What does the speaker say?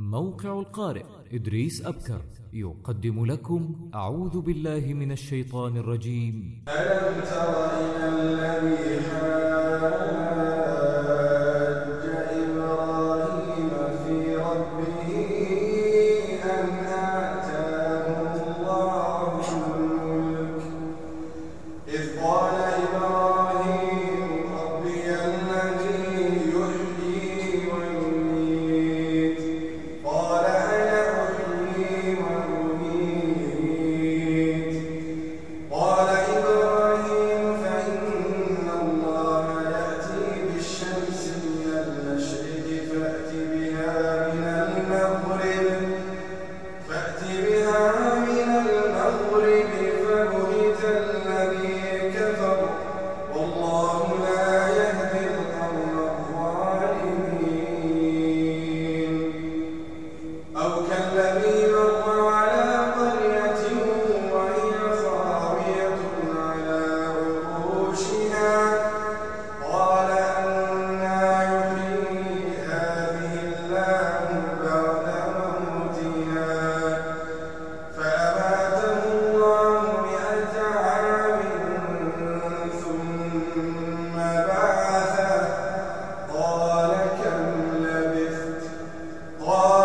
موقع القارئ إدريس أبكر يقدم لكم أعوذ بالله من الشيطان الرجيم. ألم تر إلى الذي حاج إبراهيم في ربه أن آتاه الله الملك إذ قال إبراهيم ربي الذي يحيي ويميت قال أنا أحيي وأميت قال إبراهيم فإن الله يأتي بالشمس من المشرق فأت بها من المغرب فبهت الذي كفر والله لا يهدي القوم الظالمين. أو كالذي مر على قرية وهي خاوية على عروشها قال أنى يحيي هذه الله بعد موتها فأماته الله 100 عام ثم بعثه قال كم لبثت؟ قال